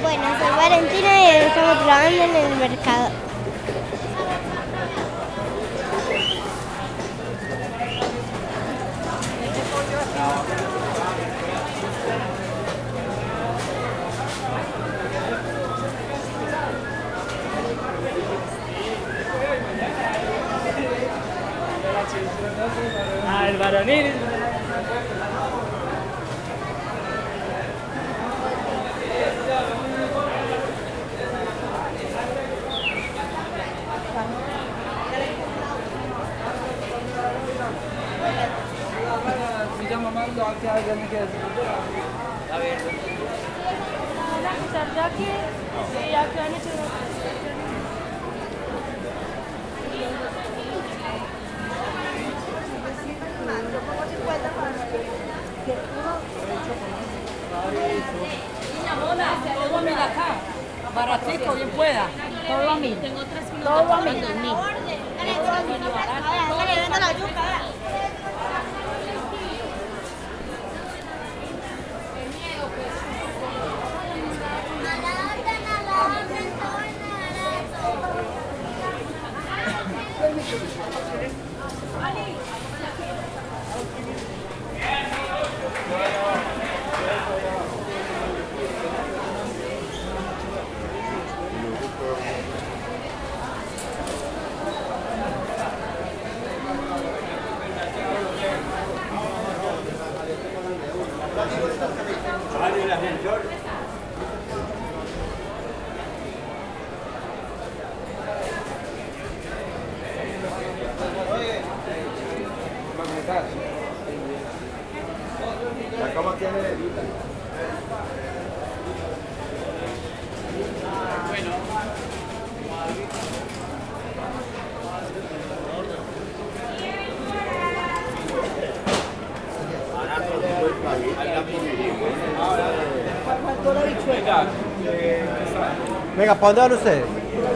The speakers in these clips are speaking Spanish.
Bueno, soy Valentina y estamos trabajando en el mercado. Ah, el varonil. A ver. Niña, mona, todo a mil acá. Baratico, bien pueda. Todo a mí. Tengo 3 kilos. Todo a mí. La cama tiene Venga, ¿para dónde van ustedes?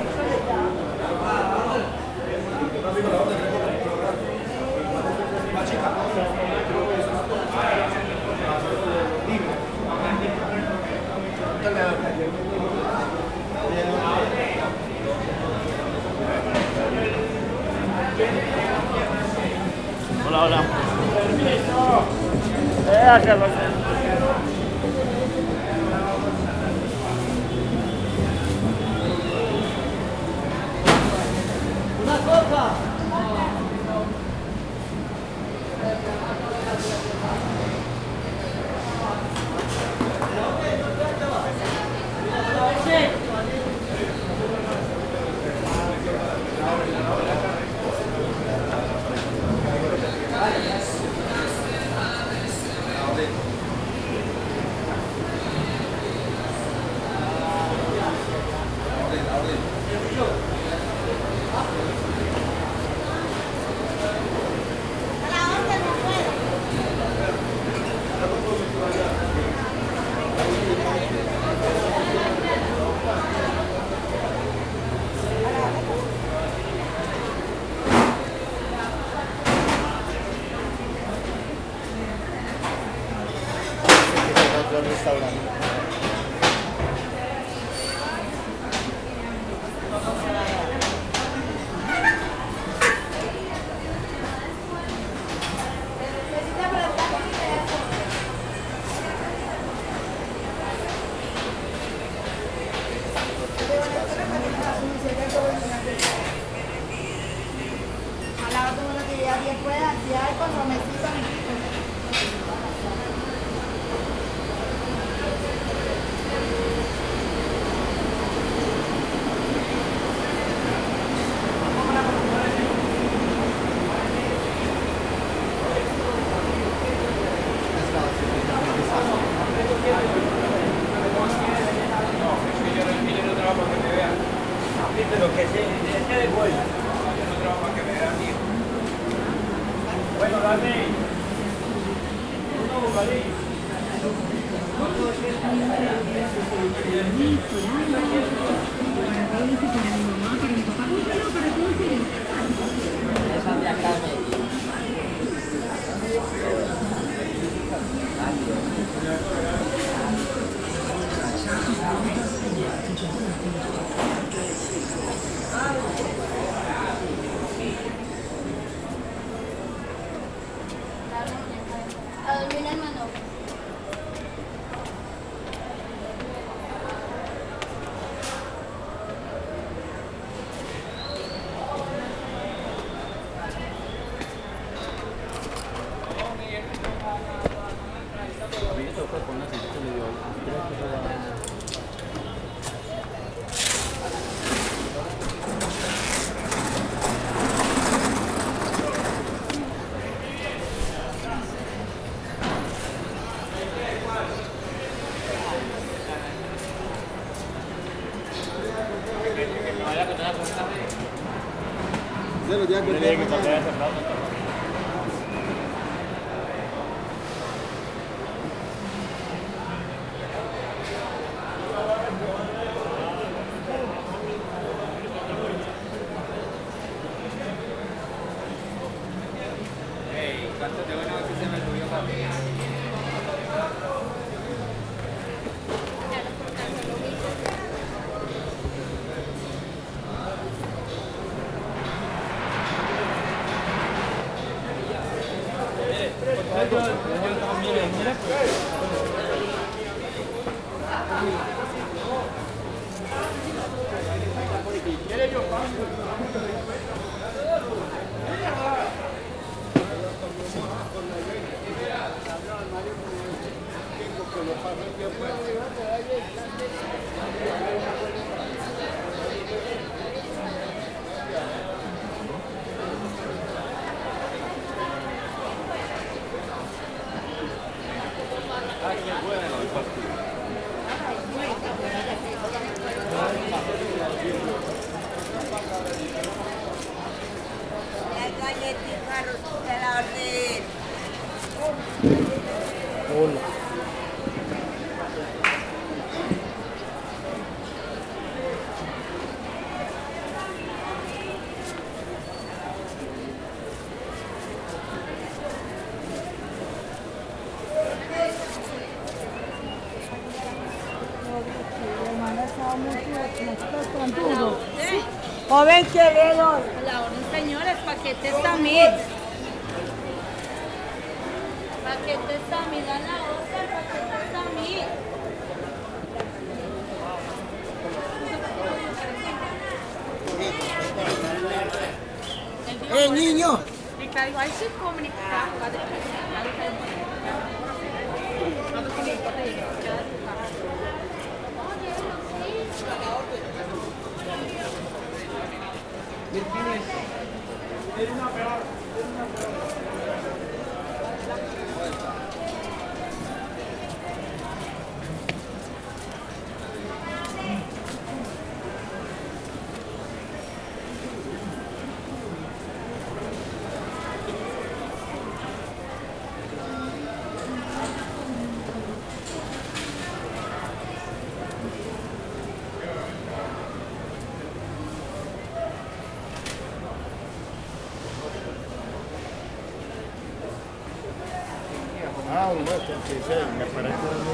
Hola, hola. Carlos. Una copa. Ojalá todo lo que ya bien pueda, si hay con romecito. Pero que se de vuelta. Bueno, dame uno bocadillos. Esa de acá me Joven Quevedo. A la orden, señores, paquetes también. Paquetes también, a la orden, paquetes también. Niño. Ricardo, ahí se comunica. Ah, un 86, me parece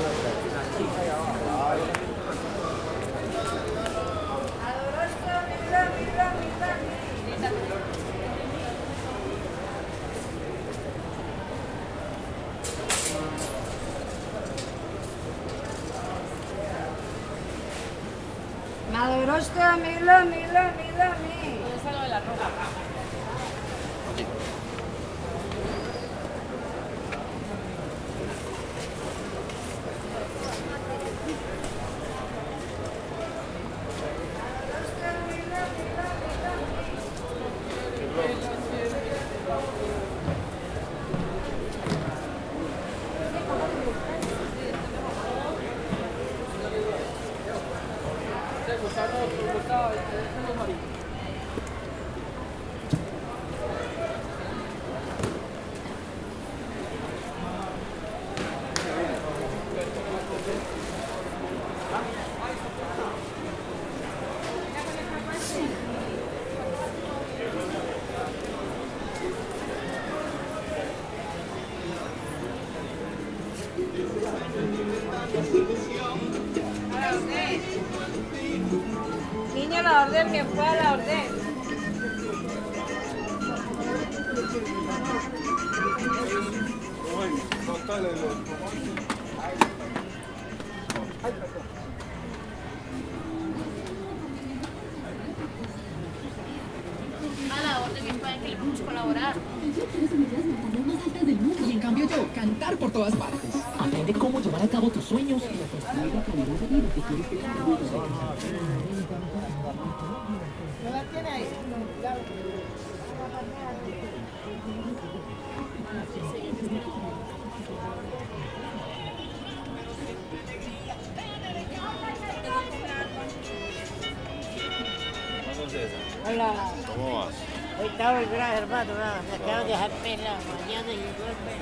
Me alegró usted, mira. Eso es lo de la ropa. Niña, la orden, que fue a la orden. A la orden, que pueden que le vamos a colaborar. Yo quiero subir las montañas más altas del mundo. Y en cambio yo, cantar por todas partes. Aprende cómo llevar a cabo tus sueños y la construir la calidad de vida que quieres tener. ¿No la tiene ahí? Hola. ¿Cómo vas? Está muy grave, hermano, nada. Me acabo de dejar pelado. Mañana y duerme.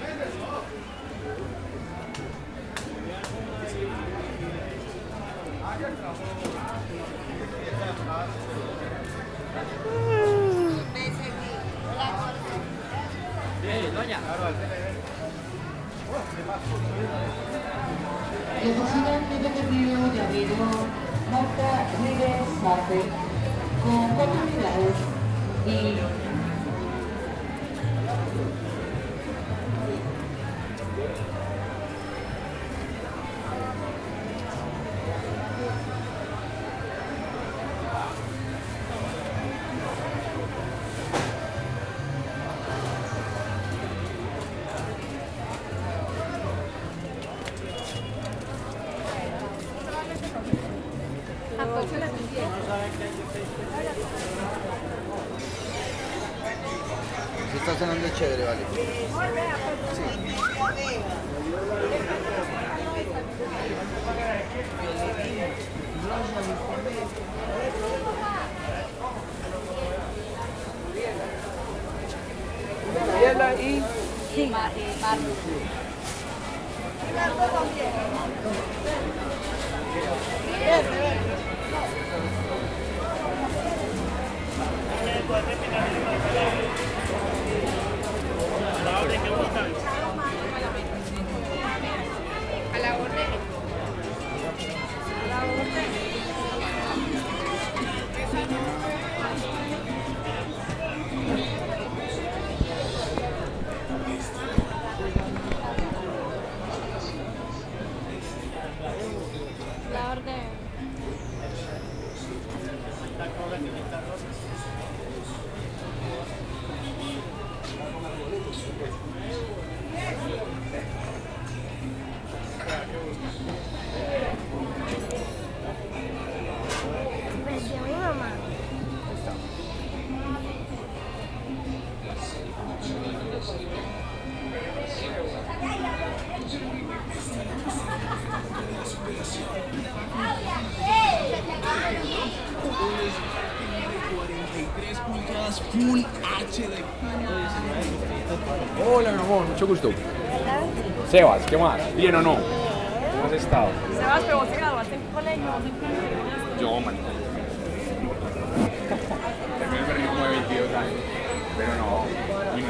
El presidente del partido llamado Marta Rivers Marte, con 4 unidades y Se está sonando chévere, vale. Gabriela y La orden. Besé a mi mamá. Full HD. Hola, mi amor, mucho gusto. Sebas, ¿qué más? ¿Bien o no? ¿Cómo has estado? Sebas, pero vos te graduaste en colegio, vos en colegio. Yo, man. También me perdí como de 22 años. Pero no,